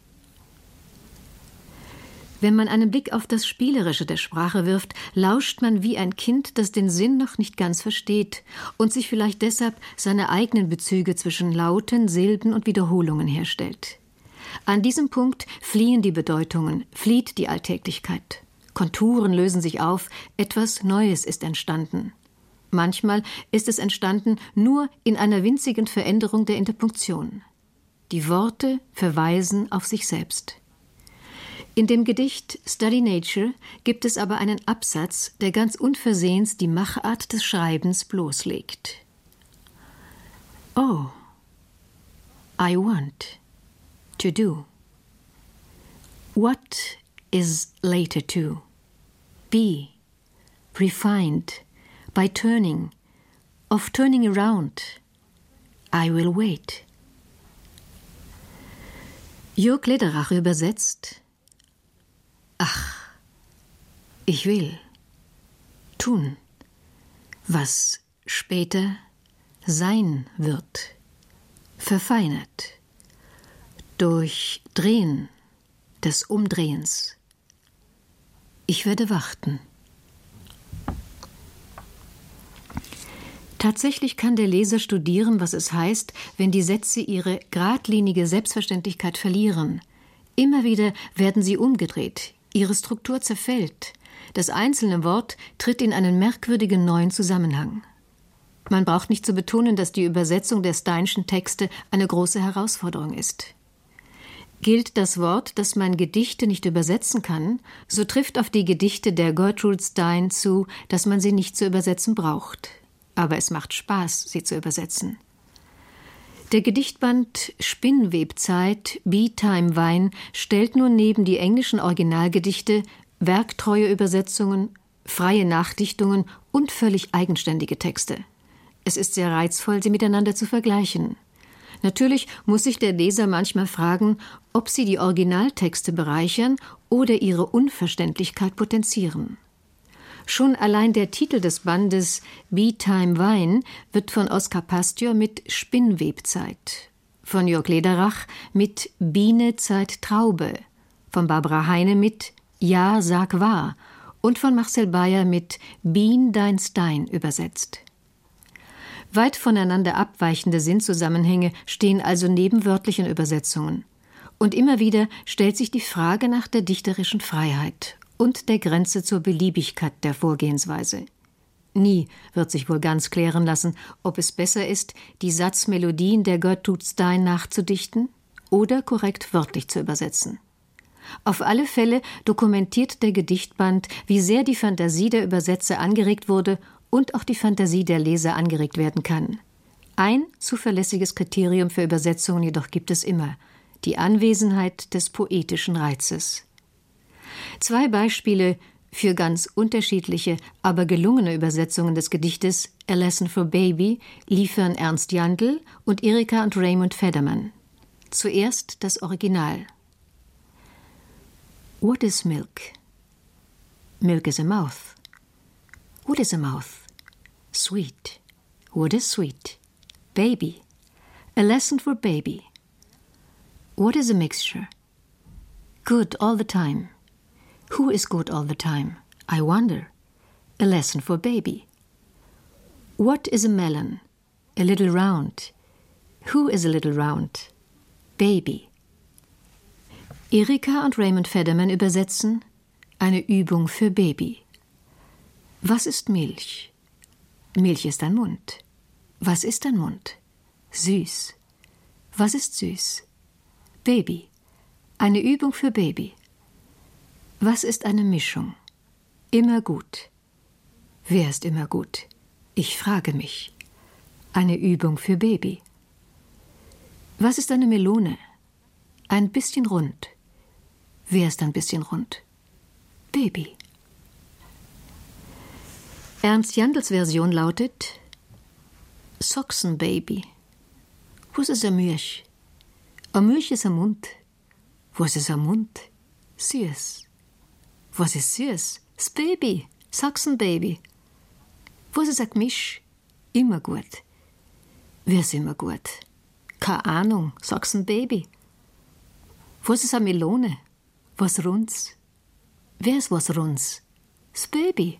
Wenn man einen Blick auf das Spielerische der Sprache wirft, lauscht man wie ein Kind, das den Sinn noch nicht ganz versteht und sich vielleicht deshalb seine eigenen Bezüge zwischen Lauten, Silben und Wiederholungen herstellt. An diesem Punkt fliehen die Bedeutungen, flieht die Alltäglichkeit. Konturen lösen sich auf, etwas Neues ist entstanden. Manchmal ist es entstanden nur in einer winzigen Veränderung der Interpunktion. Die Worte verweisen auf sich selbst. In dem Gedicht Study Nature gibt es aber einen Absatz, der ganz unversehens die Machart des Schreibens bloßlegt. Oh, I want to do. What is later to be refined by turning, of turning around. I will wait. Jörg Lederach übersetzt: Ach, ich will tun, was später sein wird, verfeinert durch Drehen des Umdrehens. Ich werde warten. Tatsächlich kann der Leser studieren, was es heißt, wenn die Sätze ihre geradlinige Selbstverständlichkeit verlieren. Immer wieder werden sie umgedreht, ihre Struktur zerfällt. Das einzelne Wort tritt in einen merkwürdigen neuen Zusammenhang. Man braucht nicht zu betonen, dass die Übersetzung der Steinschen Texte eine große Herausforderung ist. Gilt das Wort, dass man Gedichte nicht übersetzen kann, so trifft auf die Gedichte der Gertrude Stein zu, dass man sie nicht zu übersetzen braucht. Aber es macht Spaß, sie zu übersetzen. Der Gedichtband Spinnwebzeit, Bee-Time Wein stellt nun neben die englischen Originalgedichte werktreue Übersetzungen, freie Nachdichtungen und völlig eigenständige Texte. Es ist sehr reizvoll, sie miteinander zu vergleichen. Natürlich muss sich der Leser manchmal fragen, ob sie die Originaltexte bereichern oder ihre Unverständlichkeit potenzieren. Schon allein der Titel des Bandes Bee-Time Wein wird von Oskar Pastior mit Spinnwebzeit, von Jörg Lederach mit Bienezeit Traube, von Barbara Heine mit Ja, sag wahr und von Marcel Bayer mit Bien dein Stein übersetzt. Weit voneinander abweichende Sinnzusammenhänge stehen also neben wörtlichen Übersetzungen. Und immer wieder stellt sich die Frage nach der dichterischen Freiheit und der Grenze zur Beliebigkeit der Vorgehensweise. Nie wird sich wohl ganz klären lassen, ob es besser ist, die Satzmelodien der Gertrude Stein nachzudichten oder korrekt wörtlich zu übersetzen. Auf alle Fälle dokumentiert der Gedichtband, wie sehr die Fantasie der Übersetzer angeregt wurde und auch die Fantasie der Leser angeregt werden kann. Ein zuverlässiges Kriterium für Übersetzungen jedoch gibt es immer: die Anwesenheit des poetischen Reizes. Zwei Beispiele für ganz unterschiedliche, aber gelungene Übersetzungen des Gedichtes A Lesson for Baby liefern Ernst Jandl und Erika und Raymond Federman. Zuerst das Original. What is milk? Milk is a mouth. What is a mouth? Sweet. What is sweet? Baby. A lesson for baby. What is a mixture? Good all the time. Who is good all the time? I wonder. A lesson for baby. What is a melon? A little round. Who is a little round? Baby. Erika und Raymond Federman übersetzen: eine Übung für Baby. Was ist Milch? Milch ist ein Mund. Was ist ein Mund? Süß. Was ist süß? Baby. Eine Übung für Baby. Was ist eine Mischung? Immer gut. Wer ist immer gut? Ich frage mich. Eine Übung für Baby. Was ist eine Melone? Ein bisschen rund. Wer ist ein bisschen rund? Baby. Ernst Jandls Version lautet: Soxenbaby. Was ist ein Milch? Ein Milch ist ein Mund. Was ist ein Mund? Süß. Was ist süß? Das Baby. Soxenbaby. Was ist ein Gemisch? Immer gut. Wer ist immer gut? Keine Ahnung. Soxenbaby. Was ist eine Melone? Was Runds? Wer ist was Runds? Das Baby.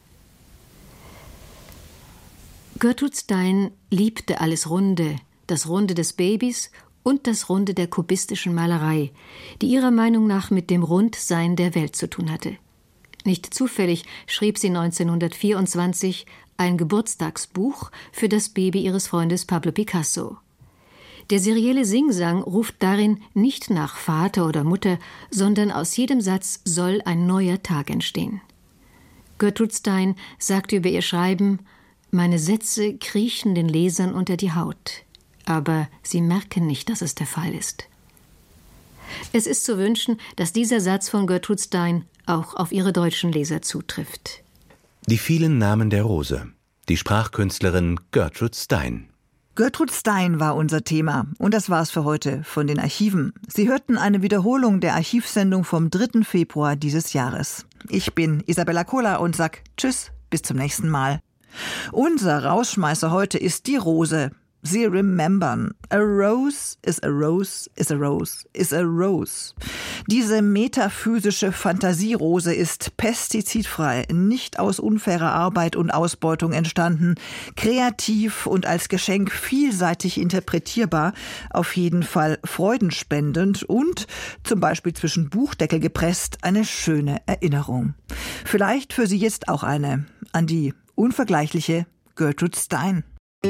Gertrude Stein liebte alles Runde, das Runde des Babys und das Runde der kubistischen Malerei, die ihrer Meinung nach mit dem Rundsein der Welt zu tun hatte. Nicht zufällig schrieb sie neunzehnhundertvierundzwanzig ein Geburtstagsbuch für das Baby ihres Freundes Pablo Picasso. Der serielle Singsang ruft darin nicht nach Vater oder Mutter, sondern aus jedem Satz soll ein neuer Tag entstehen. Gertrude Stein sagte über ihr Schreiben: Meine Sätze kriechen den Lesern unter die Haut, aber sie merken nicht, dass es der Fall ist. Es ist zu wünschen, dass dieser Satz von Gertrude Stein auch auf ihre deutschen Leser zutrifft. Die vielen Namen der Rose. Die Sprachkünstlerin Gertrude Stein. Gertrude Stein war unser Thema. Und das war's für heute von den Archiven. Sie hörten eine Wiederholung der Archivsendung vom dritten Februar dieses Jahres. Ich bin Isabella Kohler und sag Tschüss, bis zum nächsten Mal. Unser Rausschmeißer heute ist die Rose. Sie remembern. A rose is a rose is a rose is a rose. Diese metaphysische Fantasierose ist pestizidfrei, nicht aus unfairer Arbeit und Ausbeutung entstanden, kreativ und als Geschenk vielseitig interpretierbar, auf jeden Fall freudenspendend und, zum Beispiel zwischen Buchdeckel gepresst, eine schöne Erinnerung. Vielleicht für Sie jetzt auch eine an die unvergleichliche Gertrude Stein.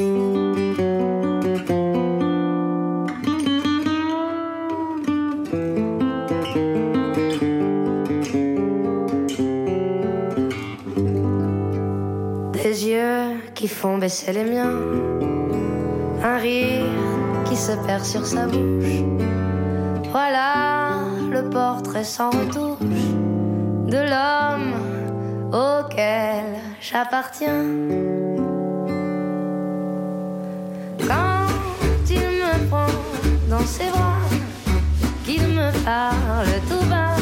Des yeux qui font baisser les miens, un rire qui se perd sur sa bouche. Voilà le portrait sans retouche de l'homme auquel j'appartiens. Quand il me prend dans ses bras, qu'il me parle tout bas,